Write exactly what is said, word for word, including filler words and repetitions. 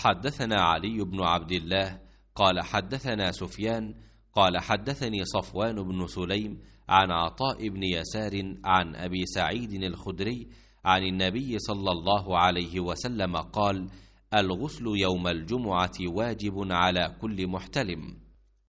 حدثنا علي بن عبد الله قال حدثنا سفيان قال حدثني صفوان بن سليم عن عطاء بن يسار عن أبي سعيد الخدري عن النبي صلى الله عليه وسلم قال: الغسل يوم الجمعة واجب على كل محتلم.